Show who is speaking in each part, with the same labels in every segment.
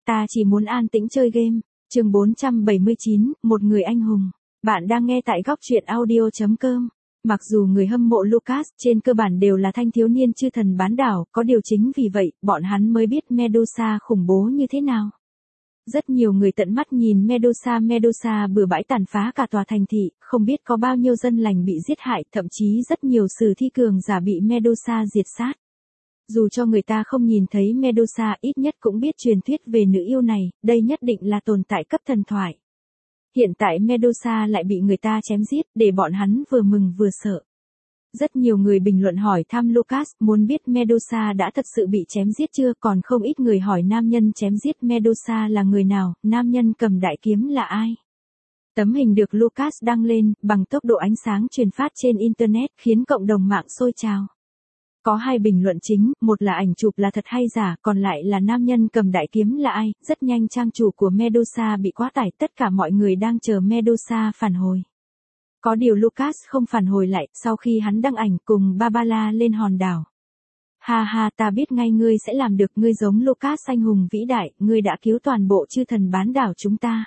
Speaker 1: Ta chỉ muốn an tĩnh chơi game. Chương 479, một người anh hùng. Bạn đang nghe tại góc truyện audio.com. Mặc dù người hâm mộ Lucas trên cơ bản đều là thanh thiếu niên chư thần bán đảo, có điều chính vì vậy, bọn hắn mới biết Medusa khủng bố như thế nào. Rất nhiều người tận mắt nhìn Medusa bừa bãi tàn phá cả tòa thành thị, không biết có bao nhiêu dân lành bị giết hại, thậm chí rất nhiều sử thi cường giả bị Medusa diệt sát. Dù cho người ta không nhìn thấy Medusa, ít nhất cũng biết truyền thuyết về nữ yêu này, đây nhất định là tồn tại cấp thần thoại. Hiện tại Medusa lại bị người ta chém giết, để bọn hắn vừa mừng vừa sợ. Rất nhiều người bình luận hỏi thăm Lucas, muốn biết Medusa đã thật sự bị chém giết chưa, còn không ít người hỏi nam nhân chém giết Medusa là người nào, nam nhân cầm đại kiếm là ai. Tấm hình được Lucas đăng lên, bằng tốc độ ánh sáng truyền phát trên Internet, khiến cộng đồng mạng sôi trào. Có hai bình luận chính, một là ảnh chụp là thật hay giả, còn lại là nam nhân cầm đại kiếm là ai. Rất nhanh trang chủ của Medusa bị quá tải, tất cả mọi người đang chờ Medusa phản hồi. Có điều Lucas không phản hồi lại, sau khi hắn đăng ảnh cùng Barbara lên hòn đảo. Ha ha, ta biết ngay ngươi sẽ làm được, ngươi giống Lucas anh hùng vĩ đại, ngươi đã cứu toàn bộ chư thần bán đảo chúng ta.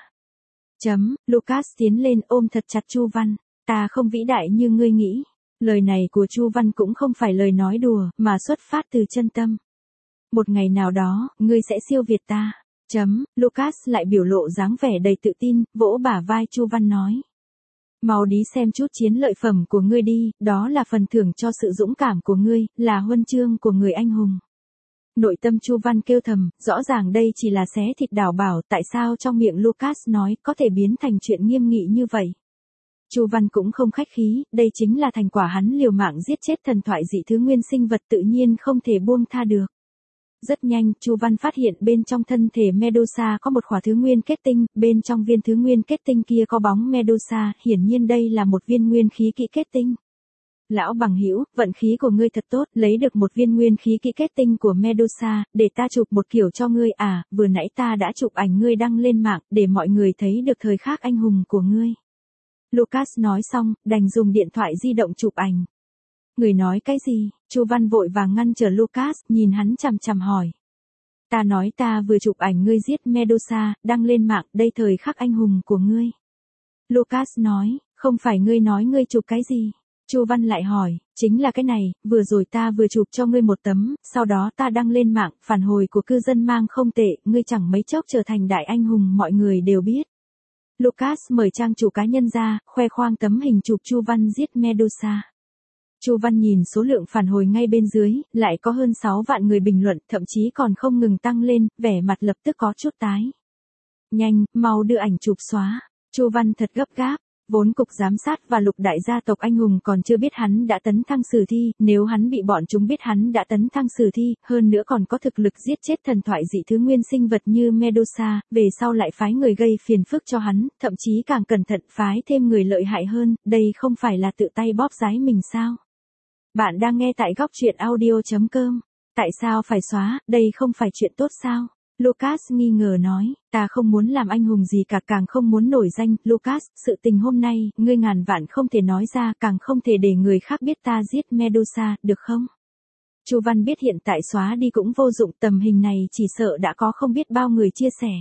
Speaker 1: Lucas tiến lên ôm thật chặt Chu Văn, ta không vĩ đại như ngươi nghĩ. Lời này của Chu Văn cũng không phải lời nói đùa, mà xuất phát từ chân tâm. Một ngày nào đó, ngươi sẽ siêu việt ta. Lucas lại biểu lộ dáng vẻ đầy tự tin, vỗ bả vai Chu Văn nói. Mau đi xem chút chiến lợi phẩm của ngươi đi, đó là phần thưởng cho sự dũng cảm của ngươi, là huân chương của người anh hùng. Nội tâm Chu Văn kêu thầm, rõ ràng đây chỉ là xé thịt đảo bảo, tại sao trong miệng Lucas nói có thể biến thành chuyện nghiêm nghị như vậy. Chu Văn cũng không khách khí, đây chính là thành quả hắn liều mạng giết chết thần thoại dị thứ nguyên sinh vật, tự nhiên không thể buông tha được. Rất nhanh, Chu Văn phát hiện bên trong thân thể Medusa có một khỏa thứ nguyên kết tinh, bên trong viên thứ nguyên kết tinh kia có bóng Medusa, hiển nhiên đây là một viên nguyên khí kỹ kết tinh. Lão bằng hữu, vận khí của ngươi thật tốt, lấy được một viên nguyên khí kỹ kết tinh của Medusa, để ta chụp một kiểu cho ngươi à, vừa nãy ta đã chụp ảnh ngươi đăng lên mạng, để mọi người thấy được thời khắc anh hùng của ngươi. Lucas nói xong, đành dùng điện thoại di động chụp ảnh. Người nói cái gì? Chu Văn vội vàng ngăn trở Lucas, nhìn hắn chằm chằm hỏi. Ta nói ta vừa chụp ảnh ngươi giết Medusa, đăng lên mạng, đây thời khắc anh hùng của ngươi. Lucas nói, không phải ngươi nói ngươi chụp cái gì? Chu Văn lại hỏi, chính là cái này, vừa rồi ta vừa chụp cho ngươi một tấm, sau đó ta đăng lên mạng, phản hồi của cư dân mang không tệ, ngươi chẳng mấy chốc trở thành đại anh hùng mọi người đều biết. Lucas mời trang chủ cá nhân ra, khoe khoang tấm hình chụp Chu Văn giết Medusa. Chu Văn nhìn số lượng phản hồi ngay bên dưới, lại có hơn 6 vạn người bình luận, thậm chí còn không ngừng tăng lên, vẻ mặt lập tức có chút tái. Nhanh, mau đưa ảnh chụp xóa. Chu Văn thật gấp gáp. Vốn cục giám sát và lục đại gia tộc anh hùng còn chưa biết hắn đã tấn thăng sử thi, nếu hắn bị bọn chúng biết hắn đã tấn thăng sử thi, hơn nữa còn có thực lực giết chết thần thoại dị thứ nguyên sinh vật như Medusa, về sau lại phái người gây phiền phức cho hắn, thậm chí càng cẩn thận phái thêm người lợi hại hơn, đây không phải là tự tay bóp giái mình sao? Bạn đang nghe tại góc truyện audio.com. Tại sao phải xóa, đây không phải chuyện tốt sao? Lucas nghi ngờ nói, ta không muốn làm anh hùng gì cả, càng không muốn nổi danh. Lucas, sự tình hôm nay, ngươi ngàn vạn không thể nói ra, càng không thể để người khác biết ta giết Medusa, được không? Chu Văn biết hiện tại xóa đi cũng vô dụng, tầm hình này chỉ sợ đã có không biết bao người chia sẻ.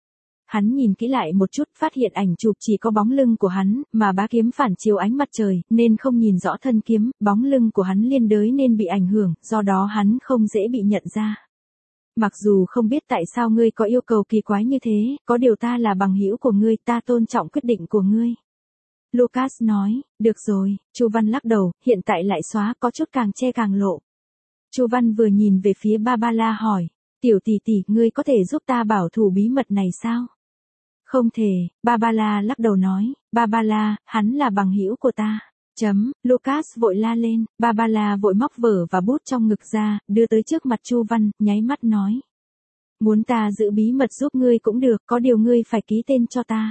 Speaker 1: Hắn nhìn kỹ lại một chút, phát hiện ảnh chụp chỉ có bóng lưng của hắn, mà bá kiếm phản chiếu ánh mặt trời, nên không nhìn rõ thân kiếm, bóng lưng của hắn liên đới nên bị ảnh hưởng, do đó hắn không dễ bị nhận ra. Mặc dù không biết tại sao ngươi có yêu cầu kỳ quái như thế, có điều ta là bằng hữu của ngươi, ta tôn trọng quyết định của ngươi. Lucas nói, được rồi. Chu Văn lắc đầu, hiện tại lại xóa, có chút càng che càng lộ. Chu Văn vừa nhìn về phía Barbara hỏi, tiểu tỷ tỷ, ngươi có thể giúp ta bảo thủ bí mật này sao? Không thể, Barbara lắc đầu nói, Barbara, hắn là bằng hữu của ta. Lucas vội la lên, Barbara vội móc vở và bút trong ngực ra, đưa tới trước mặt Chu Văn, nháy mắt nói. Muốn ta giữ bí mật giúp ngươi cũng được, có điều ngươi phải ký tên cho ta.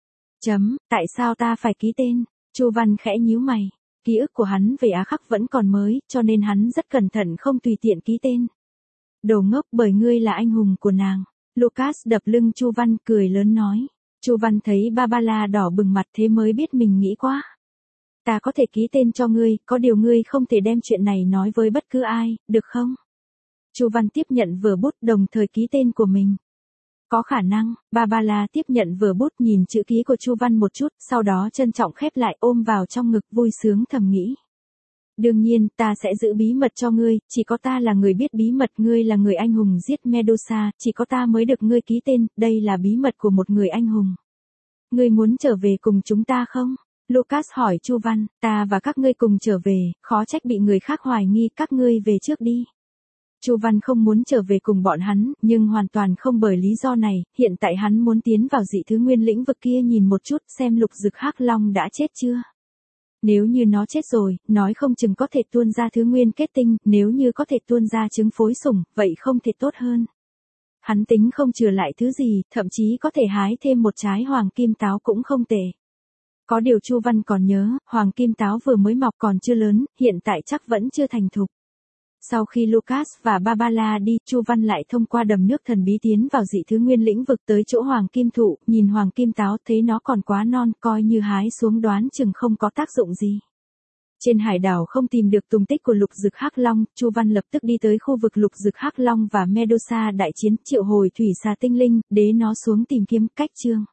Speaker 1: Tại sao ta phải ký tên? Chu Văn khẽ nhíu mày. Ký ức của hắn về Á Khắc vẫn còn mới, cho nên hắn rất cẩn thận không tùy tiện ký tên. Đồ ngốc, bởi ngươi là anh hùng của nàng. Lucas đập lưng Chu Văn, cười lớn nói. Chu Văn thấy Barbara đỏ bừng mặt thế mới biết mình nghĩ quá. Ta có thể ký tên cho ngươi, có điều ngươi không thể đem chuyện này nói với bất cứ ai, được không? Chu Văn tiếp nhận vở bút đồng thời ký tên của mình. Có khả năng. Barbara tiếp nhận vở bút, nhìn chữ ký của Chu Văn một chút, sau đó trân trọng khép lại, ôm vào trong ngực, vui sướng thầm nghĩ. Đương nhiên, ta sẽ giữ bí mật cho ngươi, chỉ có ta là người biết bí mật, ngươi là người anh hùng giết Medusa, chỉ có ta mới được ngươi ký tên, đây là bí mật của một người anh hùng. Ngươi muốn trở về cùng chúng ta không? Lucas hỏi Chu Văn, ta và các ngươi cùng trở về, khó trách bị người khác hoài nghi, các ngươi về trước đi. Chu Văn không muốn trở về cùng bọn hắn, nhưng hoàn toàn không bởi lý do này, hiện tại hắn muốn tiến vào dị thứ nguyên lĩnh vực kia nhìn một chút xem Lục Dực Hắc Long đã chết chưa. Nếu như nó chết rồi, nói không chừng có thể tuôn ra thứ nguyên kết tinh, nếu như có thể tuôn ra trứng phối sủng, vậy không thể tốt hơn. Hắn tính không trừ lại thứ gì, thậm chí có thể hái thêm một trái hoàng kim táo cũng không tệ. Có điều Chu Văn còn nhớ, hoàng kim táo vừa mới mọc còn chưa lớn, hiện tại chắc vẫn chưa thành thục. Sau khi Lucas và Barbara đi, Chu Văn lại thông qua đầm nước thần bí tiến vào dị thứ nguyên lĩnh vực tới chỗ hoàng kim thụ, nhìn hoàng kim táo thấy nó còn quá non, coi như hái xuống đoán chừng không có tác dụng gì. Trên hải đảo không tìm được tung tích của Lục Dực Hắc Long, Chu Văn lập tức đi tới khu vực Lục Dực Hắc Long và Medusa đại chiến, triệu hồi thủy xà tinh linh, đế nó xuống tìm kiếm cách chương.